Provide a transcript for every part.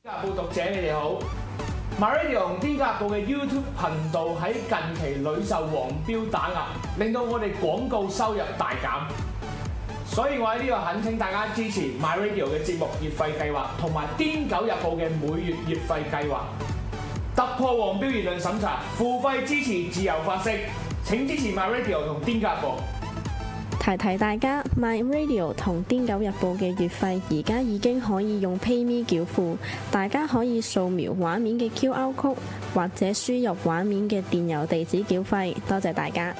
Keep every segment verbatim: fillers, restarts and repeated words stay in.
報讀者你哋好 ，MyRadio 同癲狗日報嘅 YouTube 頻道喺近期屢受黃標打壓，令到我哋廣告收入大減。所以我喺呢度懇請大家支持 MyRadio 嘅節目月費計劃，同埋癲狗日報嘅每月月費計劃，突破黃標言論審查，付費支持自由發聲。請支持 MyRadio 同癲狗日報。 提提大家 ，MyRadio 同癲狗日報嘅月費而家已經可以用 PayMe 繳付，大家可以掃描畫面嘅 Q R code 或者輸入畫面嘅電郵地址繳費。多謝大家。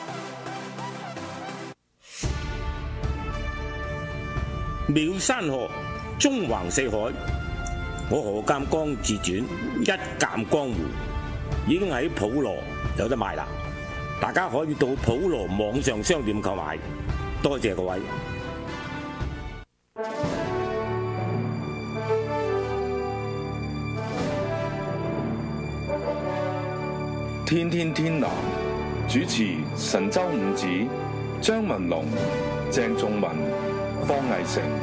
妙山河，縱橫四海。我何鑑江自傳一鑑江湖已經喺普羅有得賣啦，大家可以到普羅網上商店購買。多謝各位。 天天天藍主持神州五子張文龍、鄭仲文、方毅成。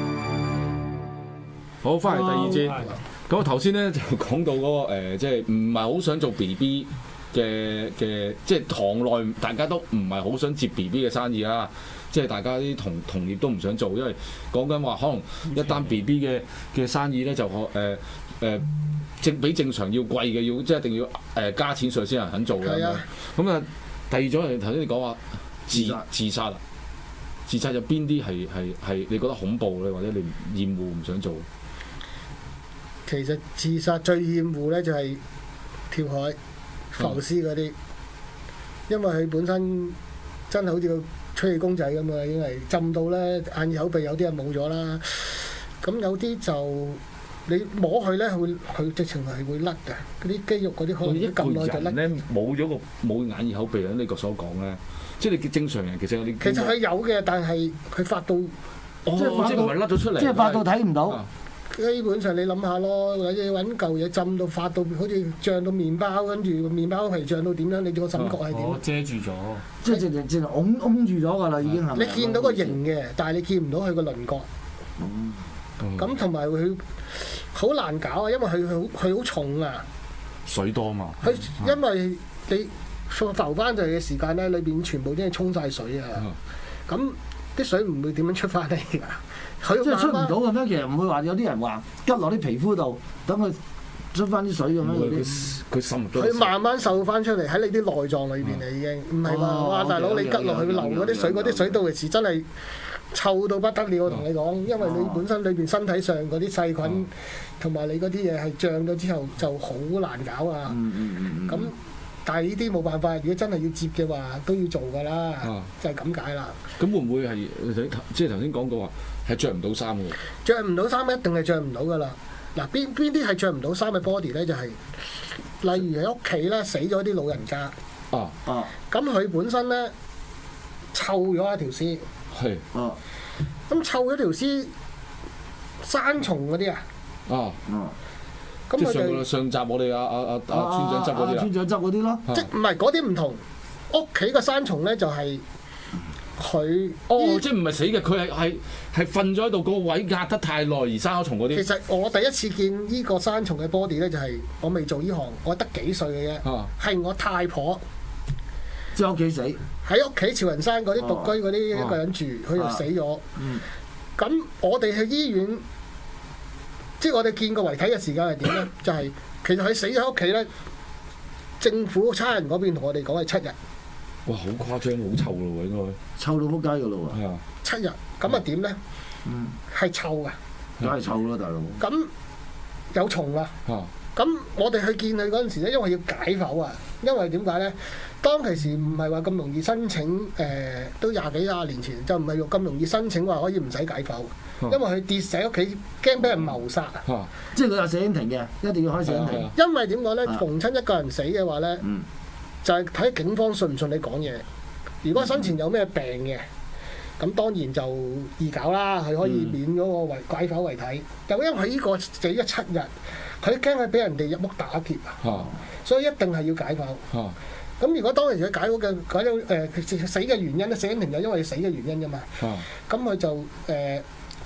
好，翻嚟第二節。咁我頭先咧就講到嗰、那個、呃、即係唔係好想做 B B 嘅嘅，即係行內大家都唔係好想接 B B 嘅生意啦。即係大家啲同同業都唔想做，因為講緊話可能一單 B B 嘅嘅生意咧就可誒誒正比正常要貴嘅，要即係一定要誒、呃、加錢稅先人肯做嘅。咁啊，咁啊，第二種係頭先你講話自自殺啊，自殺有邊啲係係係你覺得恐怖咧，或者你厭惡唔想做？ 其實自殺最厭惡咧就係跳海浮屍嗰啲，嗯、因為佢本身真係好似個吹氣公仔咁啊，已經係浸到咧眼耳口鼻有啲係冇咗啦。咁有啲就你摸佢咧，會佢直情係會甩嘅，嗰啲肌肉嗰啲可能一撳落就甩。 咧冇咗個冇眼耳口鼻啊！呢個所講咧，即係你正常人其實有啲其實佢有嘅，但係佢發到、 哦、即係唔係甩咗出嚟， 即係發到睇唔到。 啊基本上你諗下咯，或者揾嚿嘢浸到發到好似脹到麵包，跟住個麵包皮脹到點樣？你個感覺係點？ 哦，遮住咗， 即係直直直擁擁住咗㗎啦，已經係。 你見到個形嘅，但係你見唔到佢個輪廓。咁同埋佢好難搞啊，因為佢好佢好重啊。 水多嘛。 佢因為你浮翻上嚟嘅時間咧，裏邊全部都係沖晒水啊。咁啲水唔會點樣出翻嚟㗎？佢即係出唔到嘅咩？其實唔會話有啲人話拮落啲皮膚度，等佢出翻啲水咁樣嗰啲。 佢滲入咗。 佢慢慢滲翻出嚟喺你啲內臟裏邊啊，已經唔係話哇大佬你拮落去流嗰啲水，嗰啲水到時真係臭到不得了。我同你講，因為你本身裏邊身體上嗰啲細菌同埋你嗰啲嘢係脹咗之後就好難搞啊。咁但係呢啲冇辦法，如果真係要接嘅話，都要做㗎啦，就係咁解啦。 咁會唔會係即係頭先講過話？係着唔到衫嘅， 着唔到衫一定係着唔到噶啦。嗱，邊邊啲係着唔到衫嘅 body 咧，就係、是、例如喺屋企咧死咗啲老人家， 啊啊， 咁佢本身咧臭咗一條屍， 係啊， 咁臭咗條屍，生蟲嗰啲啊， 啊嗯，咁佢哋上集我哋阿阿阿阿村長執嗰啲啊， 村長執嗰啲咯， 即唔係嗰啲唔同，屋企個生蟲咧就係、是。佢哦，即係唔係死嘅，佢係係係瞓咗喺度，個位壓得太耐而生咗蟲嗰啲。 其實我第一次見呢個生蟲嘅 body 咧，就係我未做呢行，我得幾歲嘅啫，係、啊、我太婆即係屋企死， 喺屋企潮雲山嗰啲獨居嗰啲一個人住，佢、啊、就死咗。咁、嗯、我哋去醫院，即係我哋見過遺體嘅時間係點咧？就係、是、其實佢死咗喺屋企咧，政府差人嗰邊同我哋講係七日。 哇！好誇張，好臭咯喎，應該臭到撲街噶咯喎。 係啊，七日咁啊點咧？ 嗯， 係臭噶， 梗係臭啦，大佬。 咁有蟲啊！咁我哋去見佢嗰陣時咧，因為要解剖啊，因為點解咧？當其時唔係話咁容易申請，誒、呃、都廿幾廿年前就唔係用咁容易申請話可以唔使解剖，因為佢跌死屋企驚俾人謀殺啊！ 即係佢有死因庭嘅，一定要開死因庭。 因為點講咧？逢親一個人死嘅話咧，嗯、就係睇警方信唔信你講嘢。如果生前有咩病嘅，咁當然就易搞啦，佢可以免嗰個遺解剖遺體。又因為佢呢個死咗七日，佢驚佢俾人哋入屋打劫啊，所以一定係要解剖。啊咁如果當時佢解剖嘅解咗誒死嘅原因咧，死因庭就因為死嘅原因㗎嘛。咁佢、啊、就誒、呃、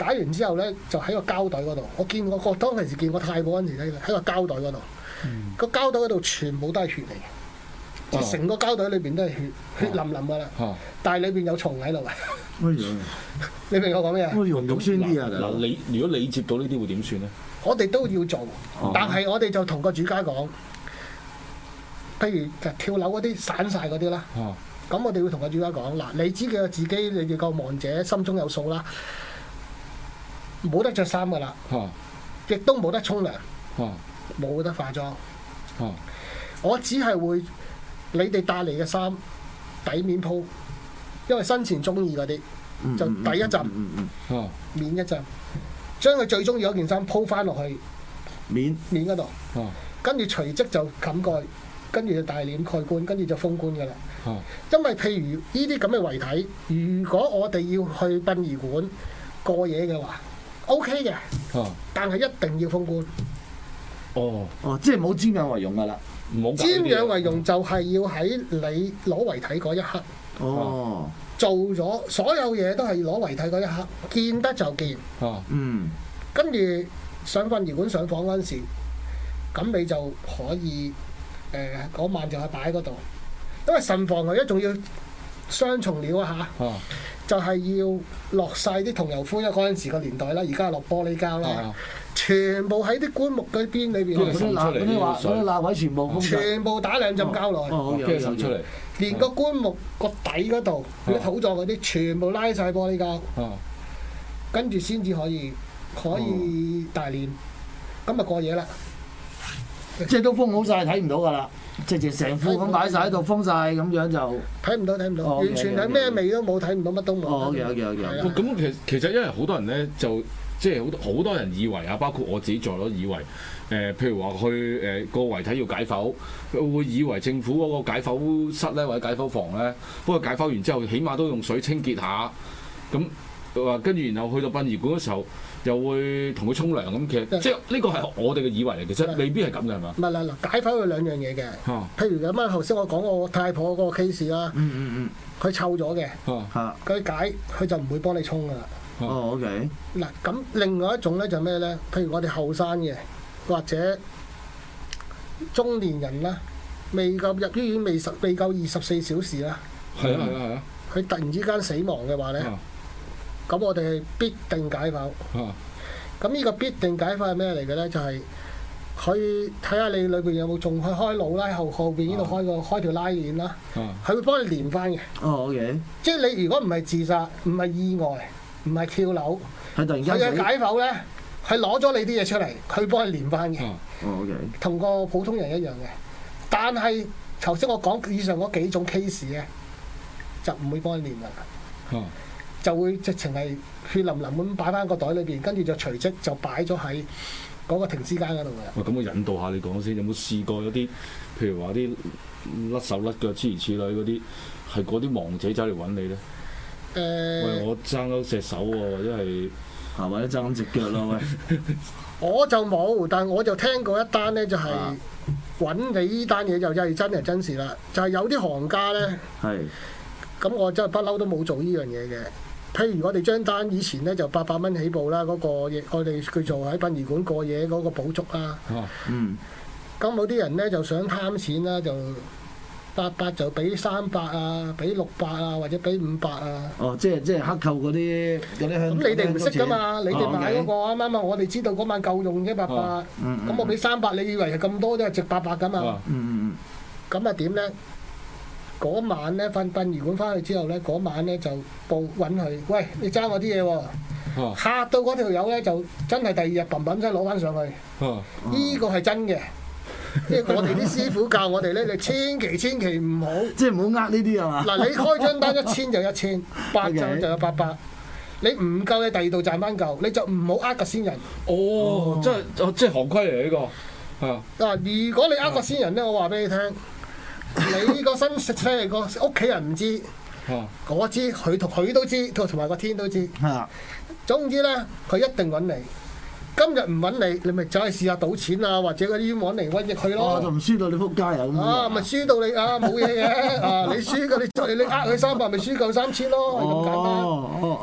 解完之後咧，就喺個膠袋嗰度。我見我個當其時見過泰國嗰陣時咧，喺個膠袋嗰度，個膠袋嗰度全部都係血嚟嘅，即係成個膠袋裏邊都係血，血淋淋㗎啦。但係裏邊有蟲喺度嘅。你明我講咩啊？ 好似肉酸啲啊！ 嗱，你如果你接到呢啲會點算咧？ 我哋都要做，但係我哋就同個主家講，譬如跳樓嗰啲散晒嗰啲啦。咁我哋會同個主家講嗱，你知嘅自己，你哋個亡者心中有數啦，冇得着衫噶啦，亦都冇得沖涼，冇得化妝。我只係會你哋帶嚟嘅衫底面鋪，因為生前中意嗰啲就第一浸面一浸，將佢最中意嗰件衫鋪翻落去面面嗰度，跟住隨即就冚蓋，跟住就大殮蓋棺，跟住就封棺噶啦。因為譬如呢啲咁嘅遺體，如果我哋要去殯儀館過夜嘅話 ，OK 嘅，但係一定要封棺。 哦哦，即係冇瞻仰遺容噶啦， 唔好瞻仰遺容就係要喺你攞遺體嗰一刻。 哦， 做咗所有嘢都係攞遺體嗰一刻，見得就見。 啊， 嗯， 跟住上殯儀館上房嗰陣時，咁你就可以誒嗰、呃、晚就係擺喺嗰度。因為神房係一仲要雙重料啊嚇， 啊就係要落晒啲桐油灰，因為嗰陣時個年代啦，而家係落玻璃膠啦， 啊全部喺啲棺木嗰邊裏邊， 嗰啲罅嗰啲話嗰啲罅位全部封晒， 全部打兩浸膠落去， 哦， 跟住滲出嚟， 連個棺木個底嗰度，佢啲土葬嗰啲全部拉晒玻璃膠， 啊跟住先至可以可以大殮，咁啊過夜啦。 即係都封好晒，睇唔到㗎啦，直情成副咁擺晒喺度，封晒咁樣就睇唔到睇唔到， 哦完全係咩味都冇，睇唔到乜都冇。 哦，OK OK OK。 係啊咁其實其實因為好多人咧就即係好多好多人以為啊，包括我自己在內都以為誒、呃，譬如話去誒個遺體要解剖，佢會以為政府嗰個解剖室咧或者解剖房咧，不過解剖完之後，起碼都用水清潔下，咁話跟住然後去到殯儀館嘅時候，又會同佢沖涼咁，其實即係呢個係我哋嘅以為嚟，其實未必係咁嘅係嘛？ 唔係啦，嗱解剖有兩樣嘢嘅， 啊譬如咁啊，頭先我講我太婆嗰個 case 啦， 嗯嗯嗯， 佢臭咗嘅， 啊嚇， 佢解佢就唔會幫你沖噶啦。 哦 OK， 嗱咁另外一種咧就咩咧？譬如我哋後生嘅或者中年人啦，未夠入醫院未十未夠二十四小時啦， 係啊係啊係啊， 佢突然之間死亡嘅話咧，咁我哋係必定解剖。 啊咁呢個必定解剖係咩嚟嘅咧？就係佢睇下你裏邊有冇仲去開腦啦，後後邊呢度開個開條拉鏈啦， 啊佢會幫你連翻嘅。 哦 OK， 即係你如果唔係自殺，唔係意外，唔係跳樓， 係突然佢嘅間死， 解剖咧，係攞咗你啲嘢出嚟，佢幫你連翻嘅， 啊哦 OK， 同個普通人一樣嘅。但係頭先我講以上嗰幾種 case 咧，就唔會幫你連㗎， 啊就會直情係血淋淋咁擺翻個袋裏邊，跟住就隨即就擺咗喺嗰個停屍間嗰度㗎。 喂，咁我引導下你講先，有冇試過有啲譬如話啲甩手甩腳諸如此類嗰啲，係嗰啲亡者走嚟揾你咧？ 誒、 喂，我爭咗隻手喎，或者係係或者爭隻腳咯喂， 我就冇，但我就聽過一單咧，就係啊揾你呢單嘢就真係真人真事啦。就係、有啲行家咧， 係咁我真係不嬲都冇做呢樣嘢嘅。譬如我哋張單以前咧就八百蚊起步啦，嗰、個嘢我哋叫做喺殯儀館過夜嗰個補足啦。 啊嗯咁有啲人咧就想貪錢啦，就八百就俾三百啊，俾六百啊，或者俾五百啊。 哦，即係即係克扣嗰啲嗰啲香咁你哋唔識噶嘛？你哋買嗰個哦啱啱啊？我哋知道嗰晚夠用啫，八百。 哦嗯咁我俾三百，你以為係咁多都係值八百噶嘛？ 啊嗯嗯咁啊點咧？嗰晚咧瞓殯儀館翻去之後咧，嗰晚咧就報揾佢，喂，你爭我啲嘢喎！ 啊嚇到嗰條友咧就真係第二日砰砰聲攞翻上去， 啊呢個係真嘅。即係我哋啲師傅教我哋咧，你千祈千祈唔好嗯，即係唔好呃呢啲係嘛？ 嗱，你開張單一千就一千，八張就有八百。你唔夠，你第二度賺翻夠，你就唔好呃個先人。 哦，即係哦，即係行規嚟呢個啊嗱，如果你呃個先人咧，我話俾你聽，你個身即係個屋企人唔知， 啊我知，佢同佢都知，同埋個天都知。 係總之咧，佢一定揾你。今日唔揾你，你咪走去試下賭錢啊，或者嗰啲冤枉嚟瘟疫佢哦，就咯。 唔輸到你撲街啊咁啊，咪輸到你啊，冇嘢嘅啊！你輸嘅，你你呃佢三百，咪輸夠三千咯，係咁簡單。 哦哦哦， 呢個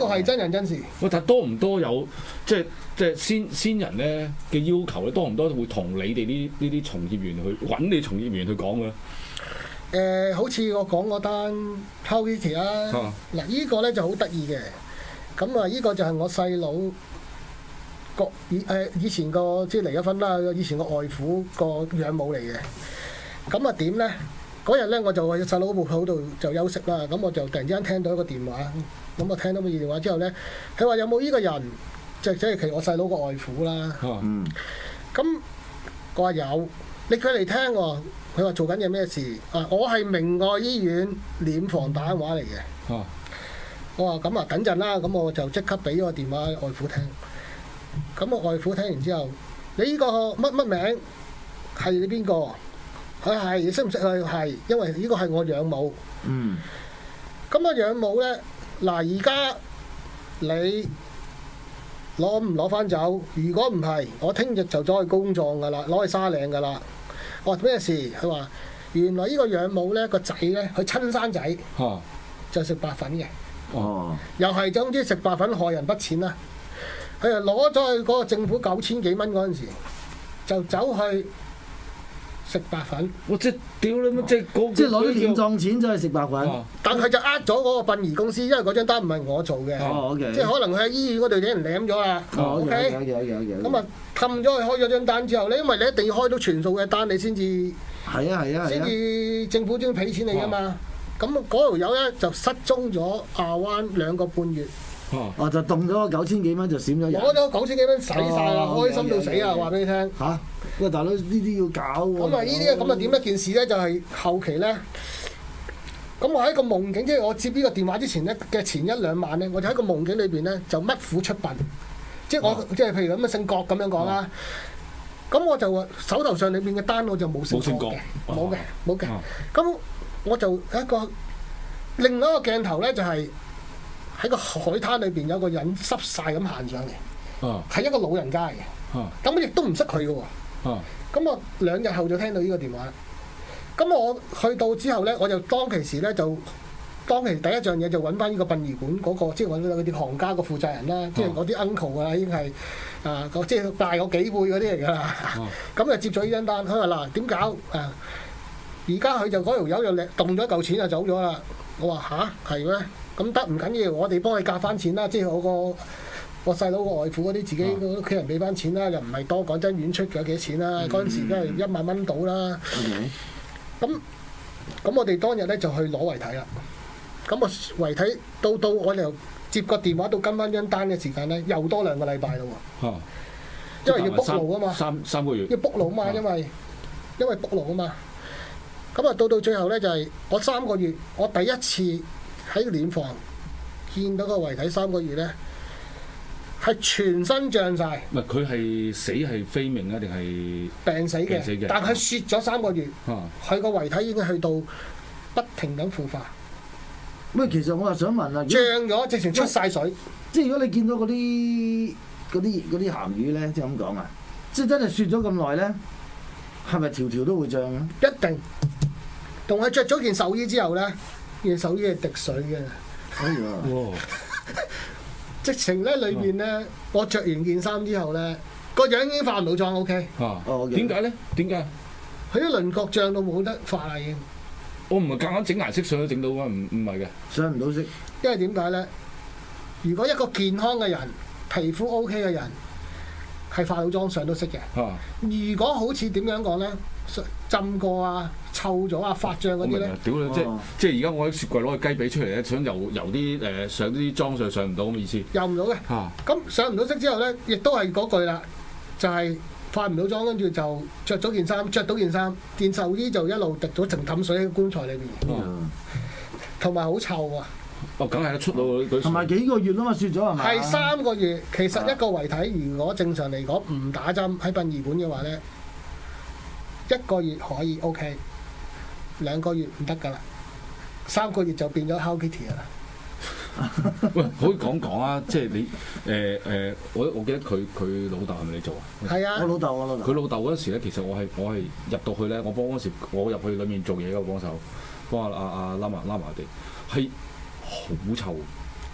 係真人真事。 喂，但多唔多有即係即係先先人咧嘅要求咧？多唔多會同你哋呢呢啲從業員去揾你從業員去講嘅咧？ 誒、呃，好似我講嗰單 Hello Kitty 啊，嗱、啊，依個咧就好得意嘅。咁啊，依個就係我細佬個以誒以前個即係離咗婚啦，以前個外父個養母嚟嘅。咁啊點咧？嗰日咧我就喺細佬部鋪度就休息啦。咁我就突然之間聽到一個電話，咁我聽到個電話之後咧，佢話有冇依個人，即係即係其實我細佬個外父啦。 啊、 嗯。咁我話有，你佢嚟聽喎。佢話做緊嘢咩事？啊，我係明愛醫院殮房打電話嚟嘅。 啊、 我話咁啊，等陣啦，咁我就即刻俾咗個電話外父聽。咁我外父聽完之後，你呢個乜乜名係你邊個？佢係你識唔識佢？係，因為呢個係我養母。 嗯。 咁啊，養母咧，嗱而家你攞唔攞翻走？如果唔係，我聽日就走去公葬㗎啦，攞去沙嶺㗎啦。我話咩事？佢話原來呢個養母咧個仔咧，佢親生仔， 啊、 就食白粉嘅。 哦， 又係總之食白粉害人不淺啦。佢就攞咗去嗰個政府九千幾蚊嗰陣時，就走去食白粉。 我即係屌你乜？即係嗰即係攞啲殮葬錢走去食白粉。 啊、 但係就呃咗嗰個殯儀公司，因為嗰張單唔係我做嘅。 哦，OK。 即係可能佢喺醫院嗰度俾人舐咗啦。 哦 OK。 有有有有。 咁啊，氹咗佢開咗張單之後咧，因為你一定要開到全數嘅單，你先至係啊係啊係先啊。 至政府先俾錢你㗎嘛。咁嗰條友咧就失蹤咗亞灣兩個半月。 哦，就動咗個九千幾蚊就閃咗人。 攞咗九千幾蚊使晒啦， 哦開心到死啊！話俾你聽。 嚇！喂，大佬呢啲要搞喎。 咁啊，呢啲咁啊點一件事咧？就係、是、後期咧。咁我喺個夢境，即係我接呢個電話之前咧嘅前一兩晚咧，我就喺個夢境裏邊咧就乜苦出殯。即係我、啊、即係譬如咁嘅姓郭咁樣講啦。咁、啊、我就手頭上裏邊嘅單我就冇姓郭嘅，冇嘅冇嘅。咁、啊、我就一個另外一個鏡頭咧就係、是。喺個海灘裏邊有個人濕晒咁行上嚟，係、啊、一個老人家嚟嘅。咁我亦都唔識佢嘅喎。咁、啊、我兩日後就聽到呢個電話。咁我去到之後咧，我就當其時咧就當其時第一樣嘢就揾翻呢個殯儀館嗰、那個，即係揾嗰啲行家個負責人啦，啊、即係嗰啲 uncle 啊，已經係啊即係大我幾輩嗰啲嚟㗎啦。咁、啊、就接咗呢張單，佢話嗱點搞啊？而家佢就嗰條友又叻，動咗一嚿錢就走咗啦。我話吓？係咩？咁得唔緊要，我哋幫佢夾翻錢啦，即係我個我細佬個外父嗰啲自己屋企人俾翻錢啦，又唔係多，講真遠出嘅幾多錢啦？嗰陣、嗯、時都係一萬蚊到啦。咁咁、嗯、我哋當日咧就去攞遺體啦。咁我遺體到到我哋又接個電話到跟翻張單嘅時間咧，又多兩個禮拜咯喎。啊、因為要 book 路啊嘛， 三三個月要 book 路啊嘛，啊因為因為 book 路啊嘛。咁啊到到最後咧就係、是、我三個月，我第一次。喺個殮房見到個遺體三個月咧，係全身脹晒。 唔係佢係死係非命啊，定係病死嘅？死但係雪咗三個月，佢個、啊、遺體已經去到不停咁腐化。 咁啊，其實我又想問啊， 脹咗直情出晒水。 即係如果你見到嗰啲嗰啲嗰啲鹹魚咧，即係咁講啊，即係真係雪咗咁耐咧，係咪條條都會脹啊？ 一定。同佢着咗件壽衣之後咧。件手衣係滴水嘅， 哎呀！ 直情咧裏邊咧，啊、我着完件衫之後咧，個樣已經化唔到妝 ，OK？ 啊，點解咧？點解？ 佢啲輪廓脹到冇得化啦已經。 我唔係夾硬整顏色上都整到啊，唔唔係嘅， 上唔到色。 因為點解咧？如果一個健康嘅人，皮膚 OK 嘅人，係化到妝上到色嘅。啊、如果好似點樣講咧？浸過啊、臭咗啊、發脹嗰啲咧， 屌你！即係即係而家我喺雪櫃攞個雞髀出嚟咧，想油油啲誒上啲妝上上唔到咁嘅意思。 油唔到嘅。嚇、啊！咁上唔到色之後咧，亦都係嗰句啦，就係、是、化唔到妝，跟住就着咗件衫，着到件衫，件壽衣就一路滴咗成氹水喺棺材裏邊。同埋好臭啊！ 哦，梗係啦，出到佢同埋幾個月啊嘛，雪咗係咪？ 係三個月。其實一個遺體如果正常嚟講唔打針喺殯儀館嘅話咧。一個月可以 OK，兩個月唔得㗎啦，三個月就變咗 Hello Kitty 啦。 喂，可以講講啊，即係你誒誒、呃呃，我我記得佢佢老豆係咪你做啊？ 係啊， 我老豆我老豆。 佢老豆嗰陣時咧，其實我係我係入到去咧，我幫嗰時我入去裡面做嘢嘅幫手，幫阿阿阿拉麻拉麻地，係好臭。 誒、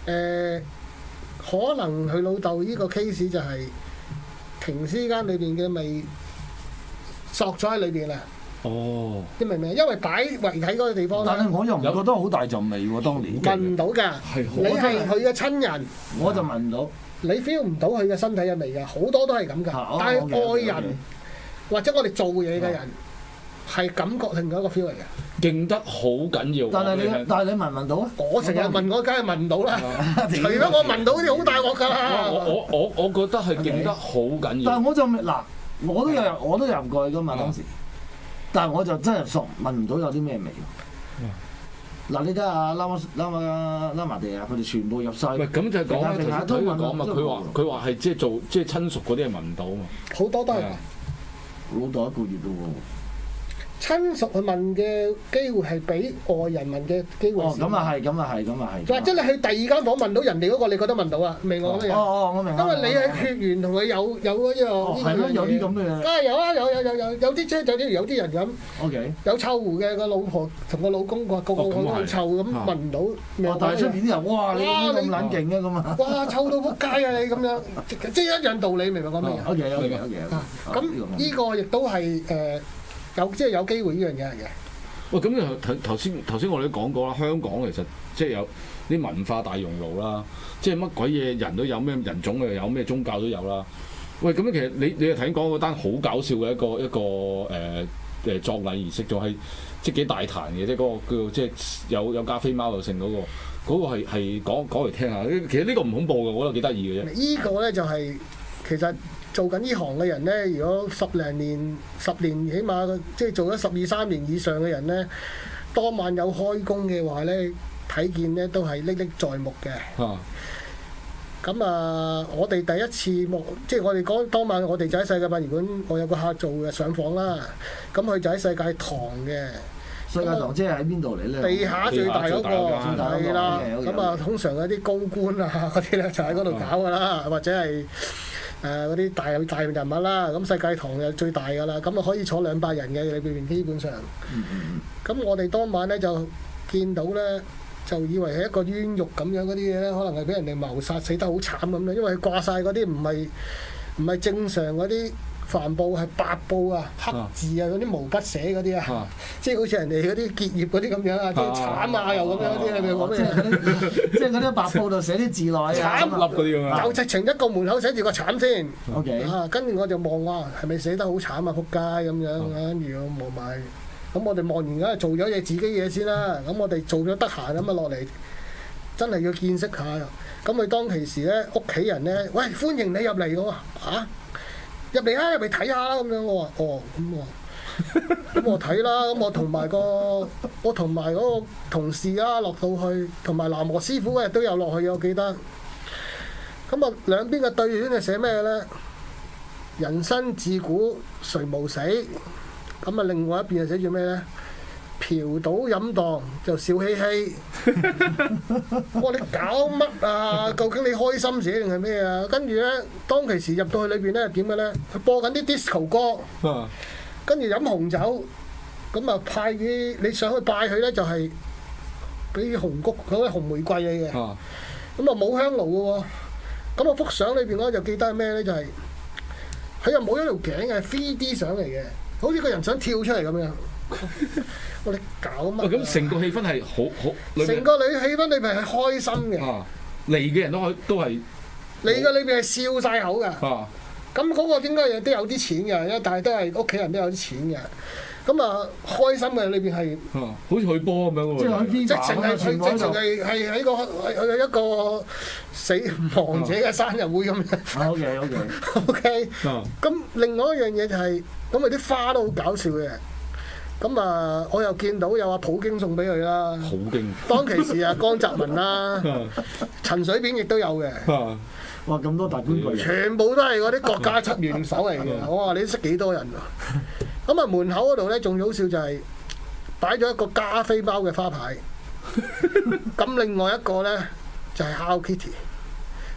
誒，可能佢老豆呢個 case 就係停屍間裏邊嘅味索咗喺裏邊啦。 哦， 你明唔明？因為擺遺體嗰個地方咧， 但係我又唔覺得好大陣味喎，當年聞唔到㗎。你係佢嘅親人， 我就聞唔到。 你 feel 唔到佢嘅身體嘅味㗎，好多都係咁㗎。 啊但係 OK，OK，OK， 愛人或者我哋做嘢嘅人係感覺另外一個 feel 嚟嘅。 勁得好緊要。 但係你但係你聞唔聞到啊？ 我成日聞，我梗係聞唔到啦。除非我聞到啲好大鑊㗎啦。 我我我我覺得係勁得好緊要。 但係我就嗱，我都有我都入過去㗎嘛當時，但係我就真係熟聞唔到有啲咩味。嗱，你睇下拉馬拉馬拉馬地啊，佢哋全部入晒。 喂，咁就係講咧，頭先佢講嘛，佢話佢話係即係做即係親屬嗰啲係聞唔到嘛。 好多都係。 老豆一個月咯喎。 親屬去問嘅機會係比外人問嘅機會少。 哦，咁啊係，咁啊係，咁啊係。 或者你去第二間房問到人哋嗰個，你覺得問到啊？明我咩嘢？ 哦哦，我明。 因為你喺血緣同佢有有嗰個。 係咩？有啲咁嘅嘢。 梗係有啊！有有有有有啲即係就啲有啲人咁。 O K。有臭狐嘅個老婆同個老公話個個好臭咁聞唔到。 哦，但係出邊啲人哇！你咁撚勁嘅咁啊！ 哇！臭到撲街啊！你咁樣即係一樣道理，明唔明講咩嘢？ O K O K O K。 咁呢個亦都係誒。有即係有機會呢樣嘢嚟嘅。 喂，咁你頭頭先頭先我哋都講過啦，香港其實即係有啲文化大熔爐啦，即係乜鬼嘢人都有，咩人種又有，咩宗教都有啦。喂，咁其實你你又睇講嗰單好搞笑嘅一個一個誒誒、呃、葬禮儀式，就係即係幾大壇嘅，即係嗰個叫即係有有加菲貓又剩嗰個，嗰、嗰個係係講講嚟聽下。其實呢個唔恐怖嘅，我覺得幾得意嘅啫。 呢個咧就係、是、其實。做緊呢行嘅人咧，如果十零年、十年起碼即係做咗十二三年以上嘅人咧，當晚有開工嘅話咧，睇見咧都係歷歷在目嘅。咁啊，啊，我哋第一次望，即係我哋講當晚，我哋就喺世界殯儀館，我有個客做嘅上訪啦。咁佢就喺世界堂嘅。 世界堂即係喺邊度嚟咧？ 地下最大嗰、那個係啦。咁啊， okay, okay. 通常嗰啲高官啊嗰啲咧就喺嗰度搞㗎啦，或者係。誒嗰啲大大人物啦，咁世界堂就最大㗎啦，咁啊可以坐兩百人嘅裏邊，基本上。咁、嗯、我哋當晚咧就見到咧，就以為係一個冤獄咁樣嗰啲嘢咧，可能係俾人哋謀殺死得好慘咁咧，因為佢掛晒嗰啲唔係唔係正常嗰啲帆布，係白布啊、黑字啊嗰啲毛筆寫嗰啲啊，即係好似人哋嗰啲結業嗰啲咁樣啊，即係慘啊又咁樣嗰啲，你明我咩？ 即係嗰啲白布度寫啲字落啊， 慘粒嗰啲咁啊， 有直情一個門口寫住個慘先。 O K。 啊，跟住我就望哇，係咪寫得好慘啊？仆街咁樣，跟住我望埋。咁我哋望完梗係做咗嘢自己嘢先啦。咁我哋做咗得閒咁啊落嚟，真係要見識下。咁佢當其時咧，屋企人咧，喂，歡迎你入嚟喎嚇。入嚟啊！入嚟睇下啦咁樣，我話哦咁我，咁我睇啦。咁我同埋個我同埋嗰個同事啊落到去，同埋南和師傅嗰日都有落去，我記得。咁啊兩邊嘅對聯係寫咩咧？人生自古誰無死。咁啊另外一邊係寫住咩咧？嫖賭飲蕩就笑嘻嘻。我話你搞乜啊？究竟你開心寫定係咩啊？跟住咧，當其時入到去裏邊咧點嘅咧？佢播緊啲 disco 歌，跟住飲紅酒，咁啊派啲你上去拜佢咧就係俾啲紅菊嗰啲紅玫瑰你嘅，咁啊冇香爐嘅喎。咁我幅相裏邊我就記得係咩咧？就係佢又冇一條頸嘅 three D 相嚟嘅，好似個人想跳出嚟咁樣。我哋搞乜？ 咁成個氣氛係好好， 成個裏氣氛裏邊係開心嘅。 啊，嚟嘅人都可都係嚟嘅裏邊係笑晒口㗎。 啊， 咁嗰個應該都有啲錢嘅，因為但係都係屋企人都有啲錢嘅。咁啊，開心嘅裏邊係， 啊，好似去波咁樣喎。 即係直情係佢直情係係喺個係一個死亡者嘅生日會咁樣。 O K O K O K。咁另外一樣嘢就係，咁佢啲花都好搞笑嘅。咁啊，我又見到有阿普京送俾佢啦。 普京。 當其時啊，江澤民啦，陳水扁亦都有嘅。 哇！咁多大官貴人， 全部都係嗰啲國家級元首嚟嘅。我話你識幾多人啊？咁啊，門口嗰度咧仲好笑就係擺咗一個加菲貓嘅花牌。咁另外一個咧就係 Hello Kitty。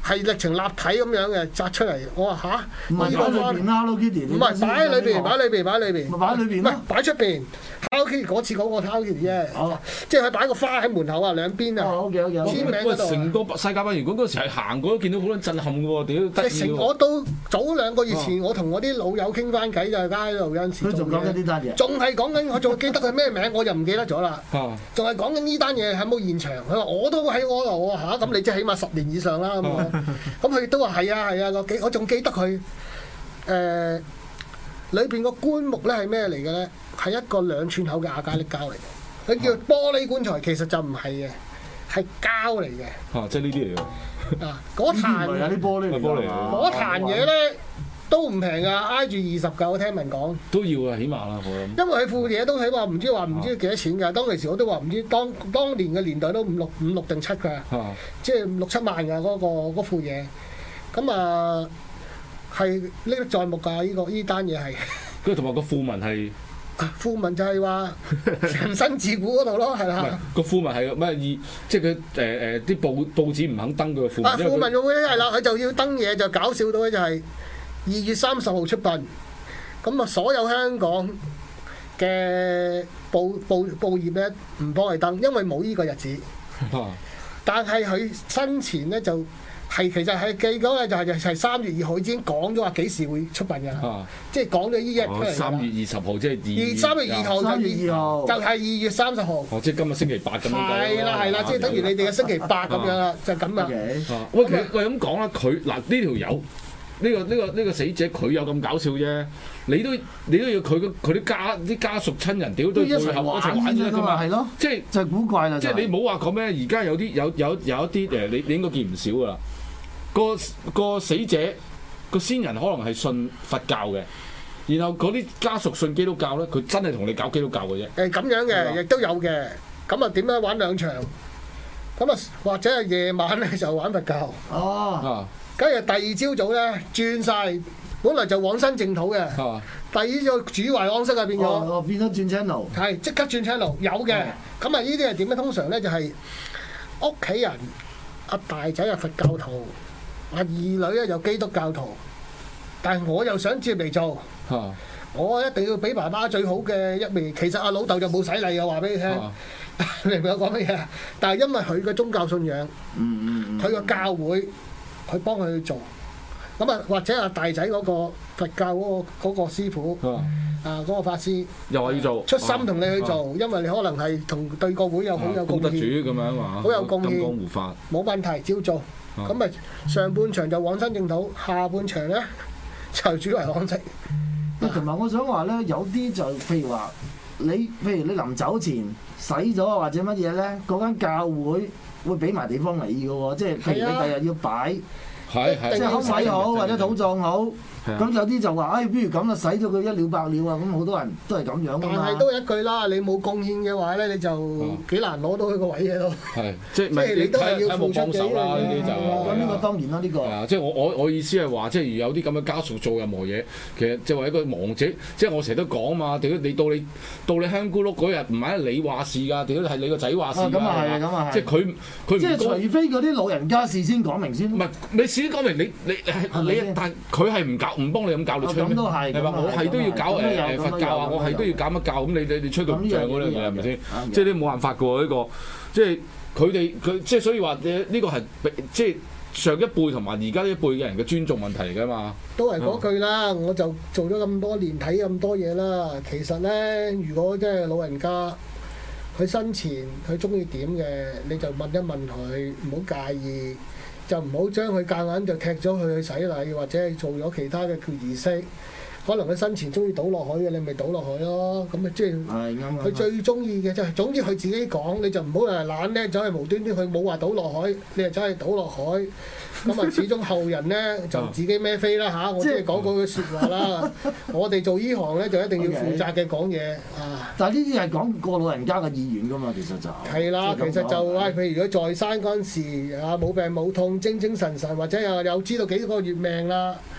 係歷程立體咁樣嘅紮出嚟。我話吓， 唔係擺裏邊啦，Hello Kitty。 唔係擺喺裏邊，擺喺裏邊，擺喺裏邊。 咪擺喺裏邊唔係擺出邊。Hello Kitty 嗰次講個 Hello Kitty 啫， 哦， 即係佢擺個花喺門口啊，兩邊啊。 哦，OK OK。 簽名嗰度啊。 成個世界博園館嗰時係行過都見到好撚震撼嘅喎，屌得意喎！ 我到早兩個月前，我同我啲老友傾翻偈就係街度有陣時。 佢仲講緊呢單嘢。 仲係講緊，我仲記得佢咩名，我就唔記得咗啦。仲係講緊呢單嘢喺冇現場。佢話我都喺我度喎嚇，咁你即係起碼十年以上啦咁啊。咁佢都話係啊係啊，我記我仲記得佢誒裏邊個棺木咧係咩嚟嘅咧？係一個兩寸口嘅亞加力膠嚟嘅，佢叫玻璃棺材，其實就唔係嘅，係膠嚟嘅。 嚇，即係呢啲嚟嘅。 啊，嗰壇有啲玻璃嚟玻璃嗰壇嘢咧都唔平啊，挨住二十嚿，我聽聞講。 都要啊，起碼啦，我諗。 因為佢副嘢都起碼唔知話唔知幾多錢㗎，當其時我都話唔知當當年嘅年代都五六五六定七㗎，即係六七萬㗎嗰個嗰副嘢。咁啊係歷歷在目㗎，呢個呢單嘢係。 跟住同埋個副文係。 副文就係話人生自古嗰度咯，係啦。 個副文係咩意？即係佢誒誒啲報報紙唔肯登佢個副文。 啊，副文會係啦，佢就要登嘢，就搞笑到咧就係二月三十號出殯。咁啊，所有香港嘅報報報業咧唔幫佢登，因為冇呢個日子。但係佢生前咧就。係其實係記講嘅就係就係三月二號已經講咗話幾時會出殯㗎啦，啊、即係講咗呢一日出嚟。 三月二十號即係二三月二號就二就係二月三十號。 哦，即係今日星期八咁樣計。 係啦係啦，即係等於你哋嘅星期八咁樣啦，啊、就咁啦。 喂，其實喂咁講啦，佢嗱呢條友呢個呢、呢個呢、呢個死者佢有咁搞笑啫，你都你都要佢佢啲家啲家屬親人屌都要配合一齊玩啫嘛，係咯，即係就係古怪啦。 即係你唔好話講咩，而家有啲有有有一啲誒，你你應該見唔少㗎啦。個個死者個先人可能係信佛教嘅，然後嗰啲家屬信基督教咧，佢真係同你搞基督教嘅啫。 誒咁樣嘅，亦都有嘅。咁啊點樣玩兩場？咁啊或者係夜晚咧就玩佛教。哦。跟住第二朝早咧轉晒，本來就往生淨土嘅。啊。第二朝主懷安息啊變咗。 哦，變咗轉 channel。 係即刻轉 channel，有嘅。咁啊呢啲係點咧？通常咧就係屋企人阿大仔係佛教徒。啊二女咧就基督教徒，但係我又想接嚟做，啊、我一定要俾爸爸最好嘅一面。其實阿老豆就冇洗禮嘅，話俾你聽，啊、你明唔明我講乜嘢？但係因為佢嘅宗教信仰，佢個、嗯嗯、教會，佢幫佢去做，咁啊或者阿大仔嗰個佛教嗰、嗰個嗰個師傅，啊嗰、啊嗰個法師，又話要做，出心同你去做，啊、因為你可能係同對個會有好有貢獻， 主咁樣話， 好有貢獻， 金剛護法， 冇問題，照做。咁咪、啊、上半場就往生淨土，下半場咧就主為安息。 同埋我想話咧，有啲就譬如話你，譬如你臨走前洗咗或者乜嘢咧，嗰間教會會俾埋地方你嘅喎，即係譬如你第日要擺， 係係、啊， 即係空位好或者土葬好。咁有啲就話，哎，不如咁啦，洗咗佢一了百了啊！咁好多人都係咁樣噶嘛。 但係都係一句啦，你冇貢獻嘅話咧，你就幾難攞到佢個位嘅咯。 係，即係即係你都係要付出幫手啦，呢啲就。 咁呢個當然啦，呢個。係啊，即係我我我意思係話，即係有啲咁嘅家屬做任何嘢，其實即係話一個亡者，即係我成日都講嘛，屌你到你到你香菇碌嗰日唔係你話事㗎，屌係你個仔話事㗎。 咁啊係，咁啊係。 即係佢佢即係除非嗰啲老人家事先講明先。 唔係，你事先講明，你你你但係佢係唔教唔幫你咁教你。 咁都係， 係嘛？我係都要搞誒佛教啊！我係都要搞乜教咁？你你你吹佢唔脹嗰樣嘢係咪先？即係你冇辦法嘅喎呢個，即係佢哋佢即係所以話呢個係即係上一輩同埋而家呢一輩嘅人嘅尊重問題嚟㗎嘛。 都係嗰句啦，我就做咗咁多年睇咁多嘢啦。其實咧，如果即係老人家佢生前佢中意點嘅，你就問一問佢，唔好介意。就唔好將佢夾硬就踢咗佢去洗禮，或者係做咗其他嘅儀式。可能佢生前中意倒落海嘅，你咪倒落海咯。咁咪即係佢最中意嘅就係總之佢自己講，你就唔好誒懶咧，走去無端端佢冇話倒落海，你就走去倒落海。咁啊，始終後人咧就自己孭飛啦嚇。我即係講嗰句説話啦。我哋做依行咧就一定要負責嘅講嘢啊。 但係呢啲係講個老人家嘅意願㗎嘛，其實就係啦，其實就係譬如如果在生嗰陣時啊冇病冇痛，精精神神或者又有知道幾個月命啦。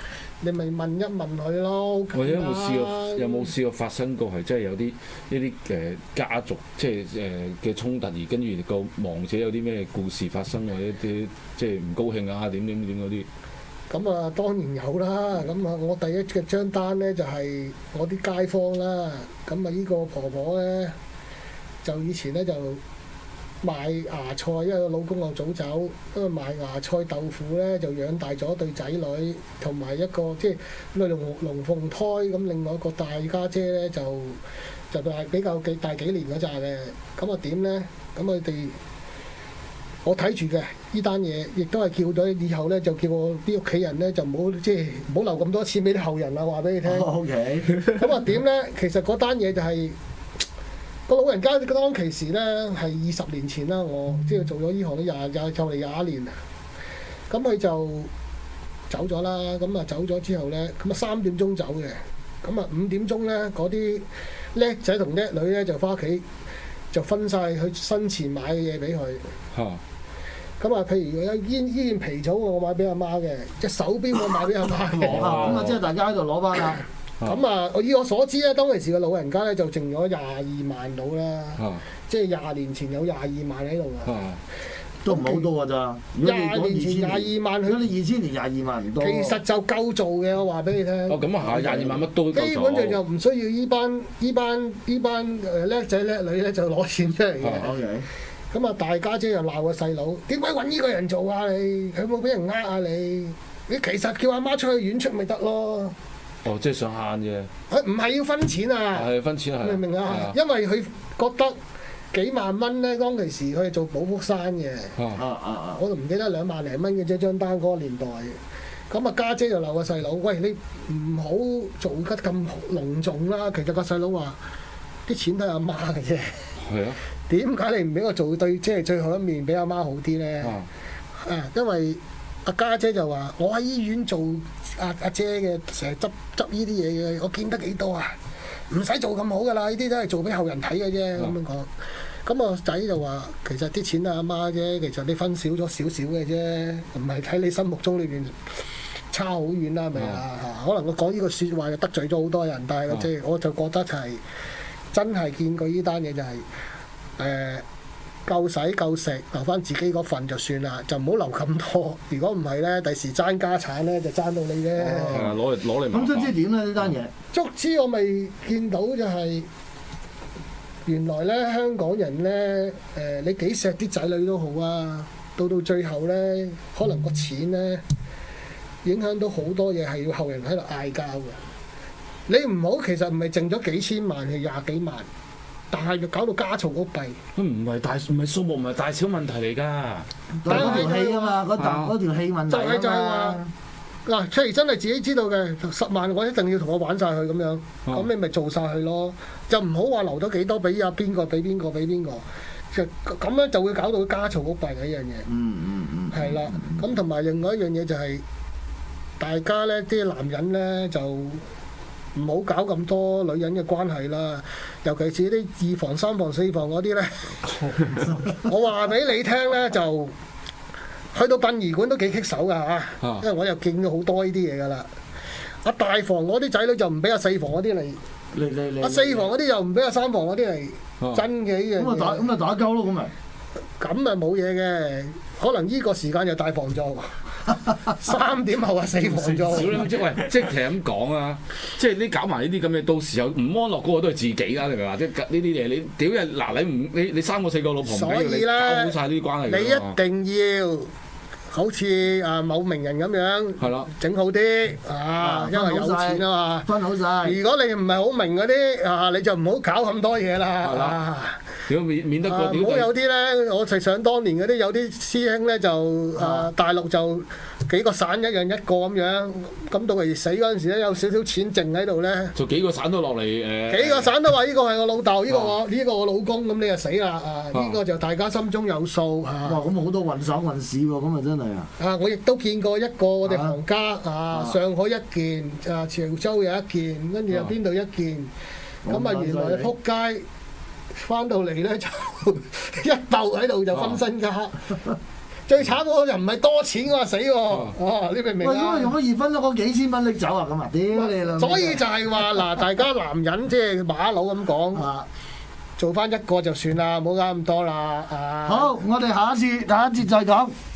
你咪問一問佢咯。 或者有冇試過有冇試過發生過係真係有啲呢啲誒家族即係誒嘅衝突，而跟住個亡者有啲咩故事發生，或者啲即係唔高興啊點點點嗰啲？ 咁啊當然有啦。咁啊我第一嘅張單咧就係我啲街坊啦。咁啊呢個婆婆咧就以前咧就賣芽菜，因為個老公又早走，因為賣芽菜豆腐咧就養大咗對仔女，同埋一個即係龍龍鳳胎。咁另外一個大家姐咧就就大比較幾大幾年嗰扎嘅。咁啊點咧？咁佢哋我睇住嘅呢單嘢，亦都係叫咗以後咧就叫我啲屋企人咧就唔好即係唔好留咁多錢俾啲後人啦。話俾你聽。 O K。 咁啊點咧？其實嗰單嘢就係、是。個老人家當其時咧係二十年前啦，我即係做咗呢行都廿廿就嚟廿年啦。咁佢就走咗啦。咁啊走咗之後咧，咁啊三點鐘走嘅。咁啊五點鐘咧，嗰啲叻仔同叻女咧就翻屋企，就分晒去生前買嘅嘢俾佢。嚇！咁啊，譬如有依依件皮草我買俾阿媽嘅，隻手錶我買俾阿媽嘅。 咁啊，即係大家喺度攞翻啦。 咁啊，我以我所知咧，當其時個老人家咧就剩咗廿二萬到啦， 啊、 即係廿年前有廿二萬喺度啊， 都唔係好多㗎咋。 廿年前廿二萬， 如果你二千年廿二萬唔多。 其實就夠做嘅，我話俾你聽。 哦，咁啊係，廿二萬乜都夠做。 基本上就唔需要依班依班依班誒叻仔叻女咧就攞錢出嚟嘅。 O K。 咁啊，大家姐又鬧個細佬，點解揾呢個人做啊你？佢冇俾人呃啊你？你其實叫阿媽出去遠出咪得咯。 哦，即係想慳啫。 佢唔係要分錢啊。 係分錢係。 明唔明啊？因為佢覺得幾萬蚊咧，當其時佢係做寶福山嘅。 啊啊啊！ 我就唔記得兩萬零蚊嘅啫，張單嗰個年代。咁啊，家姐就鬧個細佬，喂，你唔好做得咁隆重啦。其實個細佬話：啲錢都係阿媽嘅啫。 係啊。 點解你唔俾我做對即係最後一面俾阿媽好啲咧？啊，啊，因為阿家姐就話：我喺醫院做阿阿姐嘅，成日執執呢啲嘢嘅，我見得幾多啊？唔使做咁好噶啦，呢啲都係做俾後人睇嘅啫。咁樣講，咁我仔就話：其實啲錢係阿媽啫，其實你分少咗少少嘅啫，唔係睇你心目中裏邊差好遠啦，係咪啊？可能我講呢個説話就得罪咗好多人，但係即係我就覺得就係真係見過呢單嘢就係、是。誒、呃、夠使夠食，留翻自己嗰份就算啦，就唔好留咁多。如果唔係咧，第時爭家產咧就爭到你啫。 係啊，攞嚟攞嚟。 咁卒之點咧呢單嘢？ 卒之我未見到就係、是、原來咧香港人咧誒、呃，你幾錫啲仔女都好啊，到到最後咧，可能個錢咧影響到好多嘢，係要後人喺度嗌交嘅。你唔好，其實唔係剩咗幾千萬，係廿幾萬。但係就搞到家嘈屋閉， 佢唔係大唔係數目唔係大小問題嚟㗎， 但係嗰條氣啊嘛，嗰條嗰條氣問題就係就係話嗱，譬如真係自己知道嘅十萬，我一定要同我玩晒佢咁樣，咁、啊、你咪做晒佢咯，就唔好話留咗幾多俾阿邊個俾邊個俾邊個，就咁樣就會搞到家嘈屋閉嘅一樣嘢。 嗯嗯嗯， 係啦，咁同埋另外一樣嘢就係、是、大家咧啲男人咧就唔好搞咁多女人嘅關係啦，尤其是啲二房、三房、四房嗰啲咧。我話俾你聽咧，就去到殯儀館都幾棘手㗎嚇，因為我又見到好多呢啲嘢㗎啦。阿大房嗰啲仔女就唔俾阿四房嗰啲嚟， 嚟嚟嚟。 阿四房嗰啲又唔俾阿三房嗰啲嚟， 啊、 真嘅呢樣嘢。 咁啊打咁啊打交咯，咁咪咁啊冇嘢嘅，可能呢個時間就大房做。三點後啊，四房做。 少啦，即係喂，即係其實咁講啊，即係你搞埋呢啲咁嘅，到時候唔安樂嗰個都係自己啦，你明嘛？即係呢啲嘢，你屌人嗱，你唔你你三個四個老婆唔俾你搞好晒呢啲關係， 你一定要好似啊某名人咁樣，係啦，整好啲啊，因為有錢啊嘛， 分好晒。 如果你唔係好明嗰啲啊，你就唔好搞咁多嘢啦。係啦。 如果免免得個屌，唔好有啲咧，我係想當年嗰啲有啲師兄咧就啊大陸就幾個省一樣一個咁樣，咁到佢死嗰陣時咧有少少錢剩喺度咧， 就幾個省都落嚟誒， 幾個省都話呢個係我老豆，呢個我呢個我老公，咁你就死啦啊！呢個就大家心中有數嚇。哇！ 咁好多運手運市喎，咁啊真係啊！ 啊，我亦都見過一個我哋行家啊，上海一件，啊潮州有一件，跟住有邊度一件，咁啊原來撲街。翻到嚟咧就一鬥喺度就分身家， 最慘嗰個就唔係多錢嗰個死喎，哦，你明唔明喂，咁啊啊？用咗二分鐘嗰幾千蚊拎走啊？咁啊？屌你啦！ 所以就係話嗱，大家男人即係馬佬咁講， 啊， 做翻一個就算啦，唔好搞咁多啦。啊， 好，我哋下一次下一節再講。